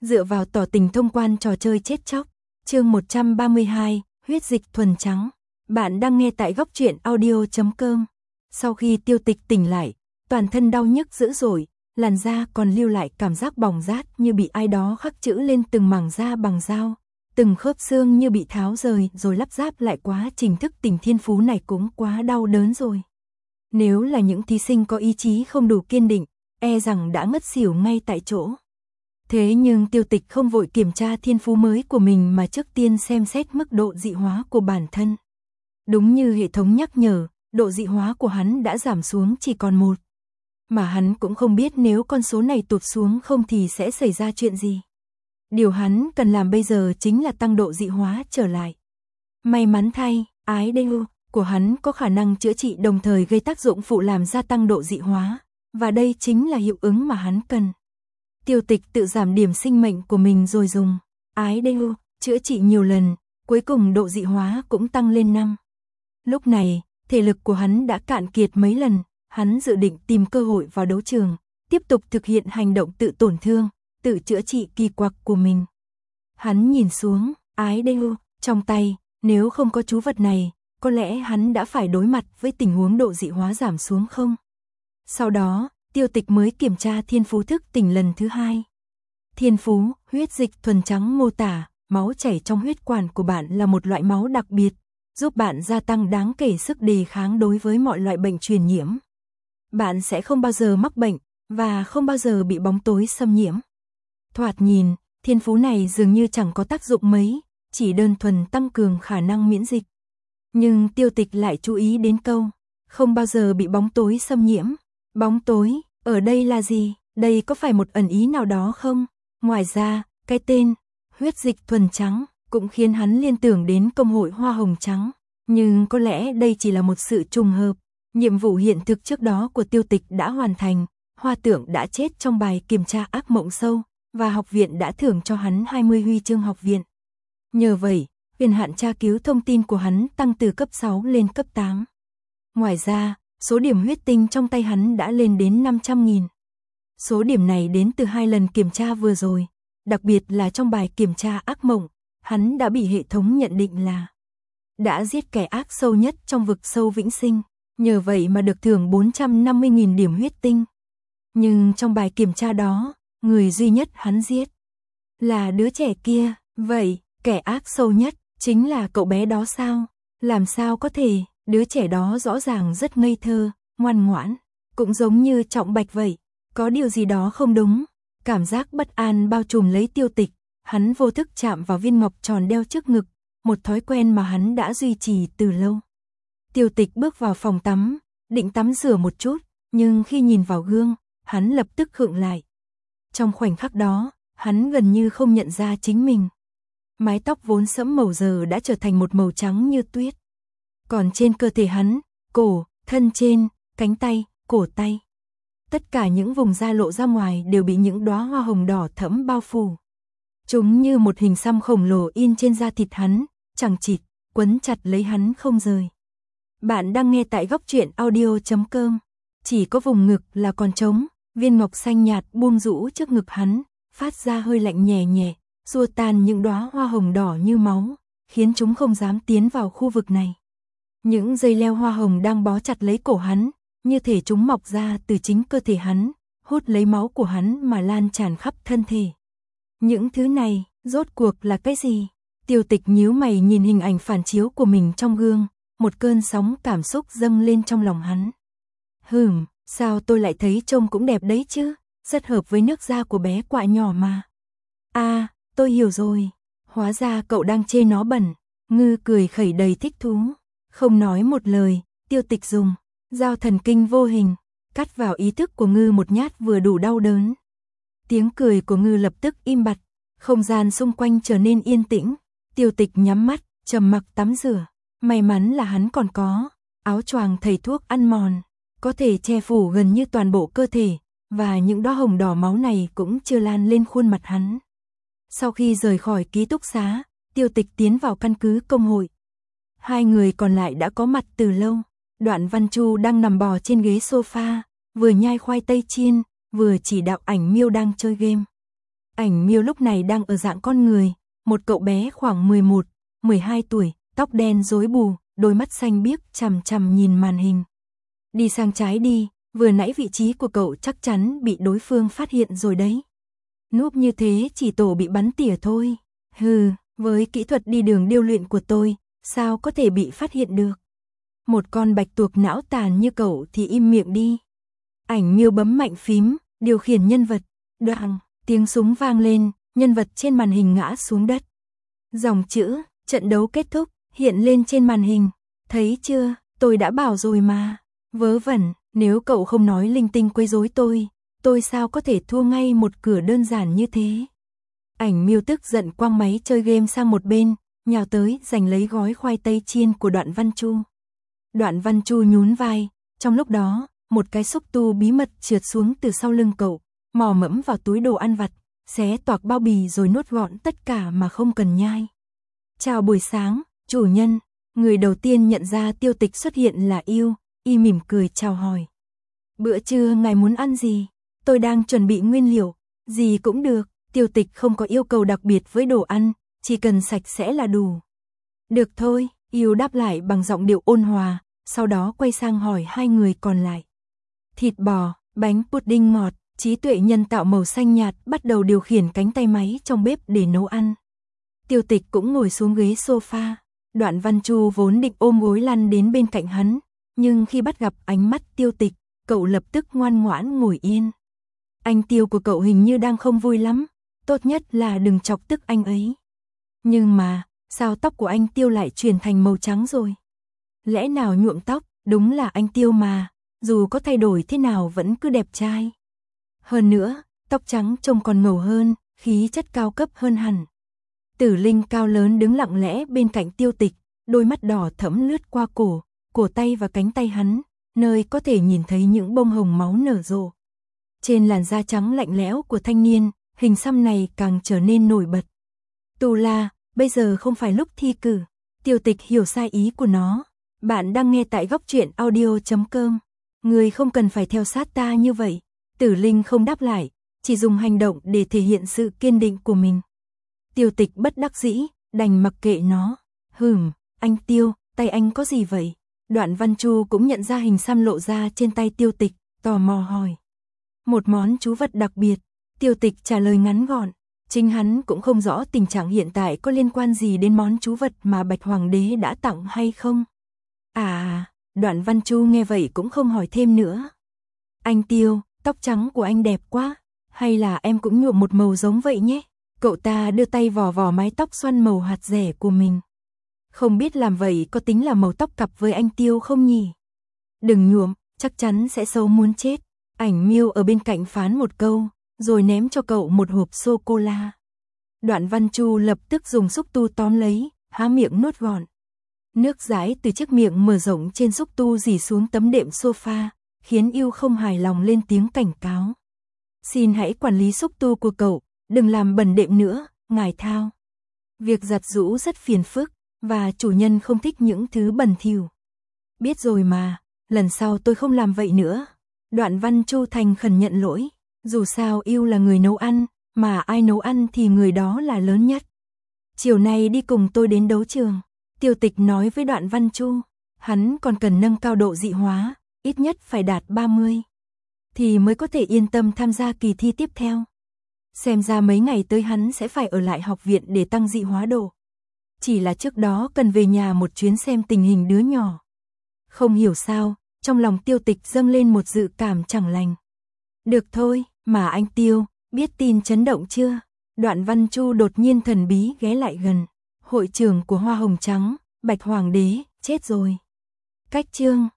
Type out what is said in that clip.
dựa vào tỏ tình thông quan trò chơi chết chóc. Chương 132, huyết dịch thuần trắng. Bạn đang nghe tại góc truyện audio.com. Sau khi Tiêu Tịch tỉnh lại, toàn thân đau nhức dữ dội, làn da còn lưu lại cảm giác bỏng rát như bị ai đó khắc chữ lên từng mảng da bằng dao, từng khớp xương như bị tháo rời rồi lắp ráp lại. Quá trình thức tỉnh thiên phú này cũng quá đau đớn rồi. Nếu là những thí sinh có ý chí không đủ kiên định, e rằng đã ngất xỉu ngay tại chỗ. Thế nhưng Tiêu Tịch không vội kiểm tra thiên phú mới của mình mà trước tiên xem xét mức độ dị hóa của bản thân. Đúng như hệ thống nhắc nhở, độ dị hóa của hắn đã giảm xuống chỉ còn 1. Mà hắn cũng không biết nếu con số này tụt xuống không thì sẽ xảy ra chuyện gì. Điều hắn cần làm bây giờ chính là tăng độ dị hóa trở lại. May mắn thay, ái đeo của hắn có khả năng chữa trị đồng thời gây tác dụng phụ làm gia tăng độ dị hóa, và đây chính là hiệu ứng mà hắn cần. Tiêu Tịch tự giảm điểm sinh mệnh của mình rồi dùng ái đeo chữa trị nhiều lần, cuối cùng độ dị hóa cũng tăng lên 5. Lúc này, thể lực của hắn đã cạn kiệt mấy lần, hắn dự định tìm cơ hội vào đấu trường, tiếp tục thực hiện hành động tự tổn thương, tự chữa trị kỳ quặc của mình. Hắn nhìn xuống, ái đeo trong tay, nếu không có chú vật này, có lẽ hắn đã phải đối mặt với tình huống độ dị hóa giảm xuống không. Sau đó, Tiêu Tịch mới kiểm tra thiên phú thức tỉnh lần thứ 2. Thiên phú, huyết dịch thuần trắng mô tả, máu chảy trong huyết quản của bạn là một loại máu đặc biệt, giúp bạn gia tăng đáng kể sức đề kháng đối với mọi loại bệnh truyền nhiễm. Bạn sẽ không bao giờ mắc bệnh, và không bao giờ bị bóng tối xâm nhiễm. Thoạt nhìn, thiên phú này dường như chẳng có tác dụng mấy, chỉ đơn thuần tăng cường khả năng miễn dịch. Nhưng Tiêu Tịch lại chú ý đến câu, không bao giờ bị bóng tối xâm nhiễm. Bóng tối, ở đây là gì? Đây có phải một ẩn ý nào đó không? Ngoài ra, cái tên, huyết dịch thuần trắng, cũng khiến hắn liên tưởng đến công hội hoa hồng trắng. Nhưng có lẽ đây chỉ là một sự trùng hợp. Nhiệm vụ hiện thực trước đó của Tiêu Tịch đã hoàn thành, Hoa Tưởng đã chết trong bài kiểm tra ác mộng sâu, và học viện đã thưởng cho hắn 20 huy chương học viện. Nhờ vậy, quyền hạn tra cứu thông tin của hắn tăng từ cấp 6 lên cấp 8. Ngoài ra, số điểm huyết tinh trong tay hắn đã lên đến 500.000. Số điểm này đến từ 2 lần kiểm tra vừa rồi, đặc biệt là trong bài kiểm tra ác mộng, hắn đã bị hệ thống nhận định là đã giết kẻ ác sâu nhất trong vực sâu vĩnh sinh, nhờ vậy mà được thưởng 450.000 điểm huyết tinh. Nhưng trong bài kiểm tra đó, người duy nhất hắn giết là đứa trẻ kia, vậy kẻ ác sâu nhất chính là cậu bé đó sao? Làm sao có thể? Đứa trẻ đó rõ ràng rất ngây thơ, ngoan ngoãn, cũng giống như Trọng Bạch vậy. Có điều gì đó không đúng. Cảm giác bất an bao trùm lấy Tiêu Tịch, hắn vô thức chạm vào viên ngọc tròn đeo trước ngực, một thói quen mà hắn đã duy trì từ lâu. Tiêu Tịch bước vào phòng tắm, định tắm rửa một chút, nhưng khi nhìn vào gương, hắn lập tức khựng lại. Trong khoảnh khắc đó, hắn gần như không nhận ra chính mình. Mái tóc vốn sẫm màu giờ đã trở thành một màu trắng như tuyết. Còn trên cơ thể hắn, cổ, thân trên, cánh tay, cổ tay, tất cả những vùng da lộ ra ngoài đều bị những đóa hoa hồng đỏ thẫm bao phủ. Chúng như một hình xăm khổng lồ in trên da thịt hắn, chằng chịt, quấn chặt lấy hắn không rời. Bạn đang nghe tại góc truyện audio.com. Chỉ có vùng ngực là còn trống, viên ngọc xanh nhạt buông rũ trước ngực hắn, phát ra hơi lạnh nhẹ nhẹ, xua tan những đóa hoa hồng đỏ như máu, khiến chúng không dám tiến vào khu vực này. Những dây leo hoa hồng đang bó chặt lấy cổ hắn, như thể chúng mọc ra từ chính cơ thể hắn, hút lấy máu của hắn mà lan tràn khắp thân thể. Những thứ này, rốt cuộc là cái gì? Tiêu Tịch nhíu mày nhìn hình ảnh phản chiếu của mình trong gương, một cơn sóng cảm xúc dâng lên trong lòng hắn. Sao tôi lại thấy trông cũng đẹp đấy chứ, rất hợp với nước da của bé quạ nhỏ mà. Tôi hiểu rồi, hóa ra cậu đang chê nó bẩn. Ngư cười khẩy đầy thích thú. Không nói một lời, Tiêu Tịch dùng dao thần kinh vô hình, cắt vào ý thức của Ngư một nhát vừa đủ đau đớn. Tiếng cười của Ngư lập tức im bặt, không gian xung quanh trở nên yên tĩnh. Tiêu Tịch nhắm mắt, trầm mặc tắm rửa. May mắn là hắn còn có áo choàng thầy thuốc ăn mòn, có thể che phủ gần như toàn bộ cơ thể, và những đóa hồng đỏ máu này cũng chưa lan lên khuôn mặt hắn. Sau khi rời khỏi ký túc xá, Tiêu Tịch tiến vào căn cứ công hội. 2 người còn lại đã có mặt từ lâu. Đoạn Văn Chu đang nằm bò trên ghế sofa, vừa nhai khoai tây chiên, vừa chỉ đạo Ảnh Miêu đang chơi game. Ảnh Miêu lúc này đang ở dạng con người, một cậu bé khoảng 11, 12 tuổi, tóc đen rối bù, đôi mắt xanh biếc chằm chằm nhìn màn hình. Đi sang trái đi, vừa nãy vị trí của cậu chắc chắn bị đối phương phát hiện rồi đấy. Núp như thế chỉ tổ bị bắn tỉa thôi. Hừ, với kỹ thuật đi đường điêu luyện của tôi, sao có thể bị phát hiện được. Một con bạch tuộc não tàn như cậu thì im miệng đi. Ảnh Miêu bấm mạnh phím, điều khiển nhân vật. Đoàng, tiếng súng vang lên, nhân vật trên màn hình ngã xuống đất. Dòng chữ, trận đấu kết thúc, hiện lên trên màn hình. Thấy chưa, tôi đã bảo rồi mà. Vớ vẩn, nếu cậu không nói linh tinh quấy rối tôi sao có thể thua ngay một cửa đơn giản như thế. Ảnh Miêu tức giận quăng máy chơi game sang một bên, nhào tới giành lấy gói khoai tây chiên của Đoạn Văn Chu. Đoạn Văn Chu nhún vai, trong lúc đó, một cái xúc tu bí mật trượt xuống từ sau lưng cậu, mò mẫm vào túi đồ ăn vặt, xé toạc bao bì rồi nuốt gọn tất cả mà không cần nhai. Chào buổi sáng, chủ nhân. Người đầu tiên nhận ra Tiêu Tịch xuất hiện là Yêu, y mỉm cười chào hỏi. Bữa trưa ngài muốn ăn gì? Tôi đang chuẩn bị nguyên liệu, gì cũng được. Tiêu Tịch không có yêu cầu đặc biệt với đồ ăn, chỉ cần sạch sẽ là đủ. Được thôi, Yêu đáp lại bằng giọng điệu ôn hòa, sau đó quay sang hỏi hai người còn lại. Thịt bò, bánh pudding ngọt, trí tuệ nhân tạo màu xanh nhạt bắt đầu điều khiển cánh tay máy trong bếp để nấu ăn. Tiêu Tịch cũng ngồi xuống ghế sofa. Đoạn Văn Chu vốn định ôm gối lăn đến bên cạnh hắn, nhưng khi bắt gặp ánh mắt Tiêu Tịch, cậu lập tức ngoan ngoãn ngồi yên. Anh Tiêu của cậu hình như đang không vui lắm, tốt nhất là đừng chọc tức anh ấy. Nhưng mà, sao tóc của anh Tiêu lại chuyển thành màu trắng rồi? Lẽ nào nhuộm tóc, đúng là anh Tiêu mà, dù có thay đổi thế nào vẫn cứ đẹp trai. Hơn nữa, tóc trắng trông còn ngầu hơn, khí chất cao cấp hơn hẳn. Tử Linh cao lớn đứng lặng lẽ bên cạnh Tiêu Tịch, đôi mắt đỏ thẫm lướt qua cổ tay và cánh tay hắn, nơi có thể nhìn thấy những bông hồng máu nở rộ. Trên làn da trắng lạnh lẽo của thanh niên, hình xăm này càng trở nên nổi bật. Tù La, bây giờ không phải lúc thi cử. Tiêu Tịch hiểu sai ý của nó. Bạn đang nghe tại góc truyện audio.com. Người không cần phải theo sát ta như vậy. Tử Linh không đáp lại, chỉ dùng hành động để thể hiện sự kiên định của mình. Tiêu Tịch bất đắc dĩ, đành mặc kệ nó. Anh Tiêu, tay anh có gì vậy? Đoạn Văn Chu cũng nhận ra hình xăm lộ ra trên tay Tiêu Tịch, tò mò hỏi. Một món trú vật đặc biệt. Tiêu Tịch trả lời ngắn gọn. Chính hắn cũng không rõ tình trạng hiện tại có liên quan gì đến món trú vật mà Bạch Hoàng đế đã tặng hay không. Đoạn Văn Chu nghe vậy cũng không hỏi thêm nữa. Anh Tiêu, tóc trắng của anh đẹp quá. Hay là em cũng nhuộm một màu giống vậy nhé? Cậu ta đưa tay vò vò mái tóc xoăn màu hạt rẻ của mình. Không biết làm vậy có tính là màu tóc cặp với anh Tiêu không nhỉ? Đừng nhuộm, chắc chắn sẽ xấu muốn chết. Ảnh Miêu ở bên cạnh phán một câu, rồi ném cho cậu một hộp sô-cô-la. Đoạn Văn Chu lập tức dùng xúc tu tóm lấy, há miệng nuốt gọn. Nước dãi từ chiếc miệng mở rộng trên xúc tu rỉ xuống tấm đệm sofa, khiến Yêu không hài lòng lên tiếng cảnh cáo. Xin hãy quản lý xúc tu của cậu, đừng làm bẩn đệm nữa, ngài Thao. Việc giặt giũ rất phiền phức, và chủ nhân không thích những thứ bẩn thỉu. Biết rồi mà, lần sau tôi không làm vậy nữa. Đoạn Văn Chu thành khẩn nhận lỗi. Dù sao Yêu là người nấu ăn, mà ai nấu ăn thì người đó là lớn nhất. Chiều nay đi cùng tôi đến đấu trường. Tiêu Tịch nói với Đoạn Văn Chu. Hắn còn cần nâng cao độ dị hóa, ít nhất phải đạt 30. Thì mới có thể yên tâm tham gia kỳ thi tiếp theo. Xem ra mấy ngày tới hắn sẽ phải ở lại học viện để tăng dị hóa độ. Chỉ là trước đó cần về nhà một chuyến xem tình hình đứa nhỏ. Không hiểu sao, trong lòng Tiêu Tịch dâng lên một dự cảm chẳng lành. Được thôi, mà anh Tiêu, biết tin chấn động chưa? Đoạn Văn Chu đột nhiên thần bí ghé lại gần. Hội trưởng của Hoa Hồng Trắng, Bạch Hoàng đế, chết rồi. Cách chương